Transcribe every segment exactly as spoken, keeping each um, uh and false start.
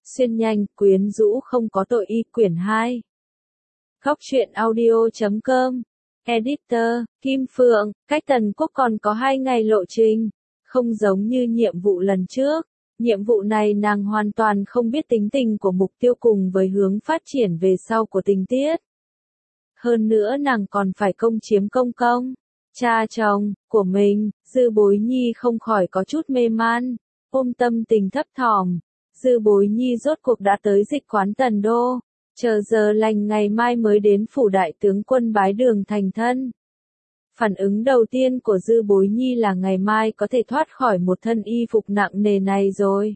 Xuyên nhanh, quyến rũ không có tội y quyển hai. Góc truyện audio chấm com. Editor, Kim Phượng, cách Tần Quốc còn có hai ngày lộ trình. Không giống như nhiệm vụ lần trước. Nhiệm vụ này nàng hoàn toàn không biết tính tình của mục tiêu cùng với hướng phát triển về sau của tình tiết. Hơn nữa nàng còn phải công chiếm công công. Cha chồng, của mình, Dư Bối Nhi không khỏi có chút mê man. Ôm tâm tình thấp thỏm. Dư Bối Nhi rốt cuộc đã tới dịch quán Tần Đô. Chờ giờ lành ngày mai mới đến phủ đại tướng quân bái đường thành thân. Phản ứng đầu tiên của Dư Bối Nhi là ngày mai có thể thoát khỏi một thân y phục nặng nề này rồi.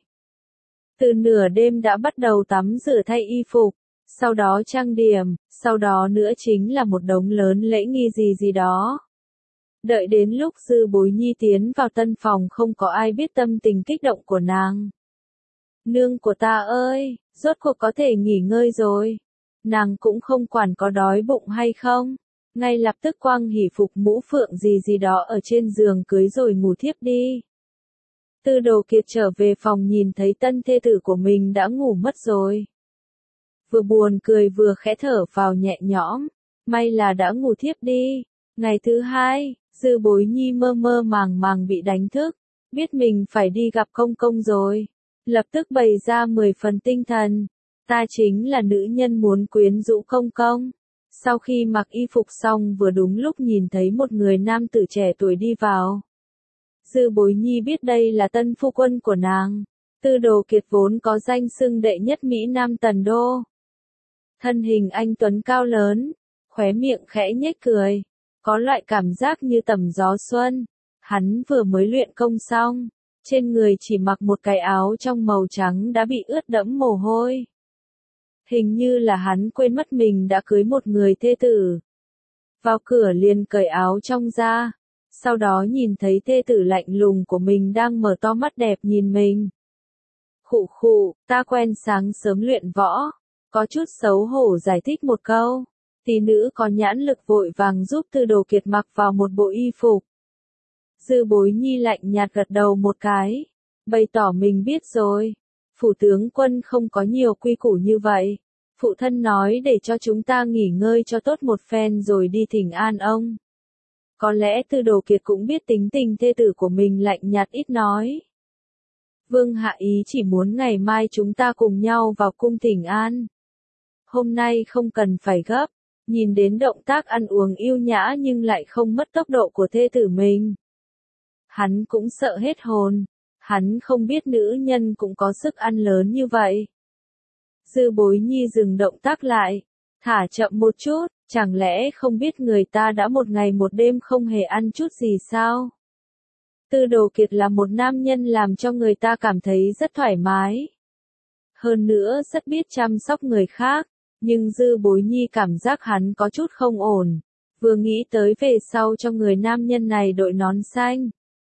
Từ nửa đêm đã bắt đầu tắm rửa thay y phục, sau đó trang điểm, sau đó nữa chính là một đống lớn lễ nghi gì gì đó. Đợi đến lúc Dư Bối Nhi tiến vào tân phòng không có ai biết tâm tình kích động của nàng. Nương của ta ơi, rốt cuộc có thể nghỉ ngơi rồi. Nàng cũng không quản có đói bụng hay không. Ngay lập tức quang hỉ phục mũ phượng gì gì đó ở trên giường cưới rồi ngủ thiếp đi. Tư Đồ Kiệt trở về phòng nhìn thấy tân thê tử của mình đã ngủ mất rồi. Vừa buồn cười vừa khẽ thở vào nhẹ nhõm. May là đã ngủ thiếp đi. Ngày thứ hai, Dư Bối Nhi mơ mơ màng màng bị đánh thức. Biết mình phải đi gặp công công rồi. Lập tức bày ra mười phần tinh thần. Ta chính là nữ nhân muốn quyến rũ công công. Sau khi mặc y phục xong vừa đúng lúc nhìn thấy một người nam tử trẻ tuổi đi vào. Dư Bối Nhi biết đây là tân phu quân của nàng. Tư Đồ Kiệt vốn có danh xưng đệ nhất Mỹ Nam Tần Đô. Thân hình anh tuấn cao lớn, khóe miệng khẽ nhếch cười. Có loại cảm giác như tầm gió xuân. Hắn vừa mới luyện công xong. Trên người chỉ mặc một cái áo trong màu trắng đã bị ướt đẫm mồ hôi. Hình như là hắn quên mất mình đã cưới một người thê tử. Vào cửa liền cởi áo trong ra. Sau đó nhìn thấy thê tử lạnh lùng của mình đang mở to mắt đẹp nhìn mình. Khụ khụ, ta quen sáng sớm luyện võ. Có chút xấu hổ giải thích một câu. Tỷ nữ có nhãn lực vội vàng giúp Tư Đồ Kiệt mặc vào một bộ y phục. Dư Bối Nhi lạnh nhạt gật đầu một cái. Bày tỏ mình biết rồi. Phủ tướng quân không có nhiều quy củ như vậy. Phụ thân nói để cho chúng ta nghỉ ngơi cho tốt một phen rồi đi thỉnh an ông. Có lẽ Tư Đồ Kiệt cũng biết tính tình thê tử của mình lạnh nhạt ít nói. Vương hạ ý chỉ muốn ngày mai chúng ta cùng nhau vào cung thỉnh an. Hôm nay không cần phải gấp. Nhìn đến động tác ăn uống yêu nhã nhưng lại không mất tốc độ của thê tử mình. Hắn cũng sợ hết hồn. Hắn không biết nữ nhân cũng có sức ăn lớn như vậy. Dư Bối Nhi dừng động tác lại. Thả chậm một chút, chẳng lẽ không biết người ta đã một ngày một đêm không hề ăn chút gì sao? Tư Đồ Kiệt là một nam nhân làm cho người ta cảm thấy rất thoải mái. Hơn nữa rất biết chăm sóc người khác. Nhưng Dư Bối Nhi cảm giác hắn có chút không ổn. Vừa nghĩ tới về sau cho người nam nhân này đội nón xanh.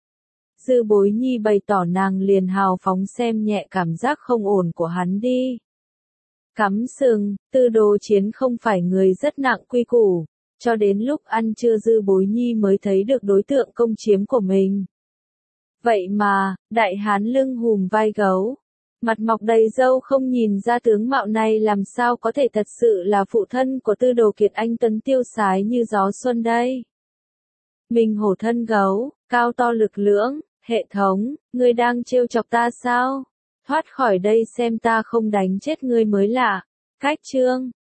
Dư Bối Nhi bày tỏ nàng liền hào phóng xem nhẹ cảm giác không ổn của hắn đi. Cắm sừng, Tư Đồ Chiến không phải người rất nặng quy củ. Cho đến lúc ăn trưa Dư Bối Nhi mới thấy được đối tượng công chiếm của mình. Vậy mà, đại hán lưng hùm vai gấu. Mặt mọc đầy râu không nhìn ra tướng mạo này làm sao có thể thật sự là phụ thân của Tư Đồ Kiệt anh tuấn tiêu sái như gió xuân đây. Mình hổ thân gấu, cao to lực lưỡng, hệ thống, ngươi đang trêu chọc ta sao? Thoát khỏi đây xem ta không đánh chết ngươi mới lạ. Cách chương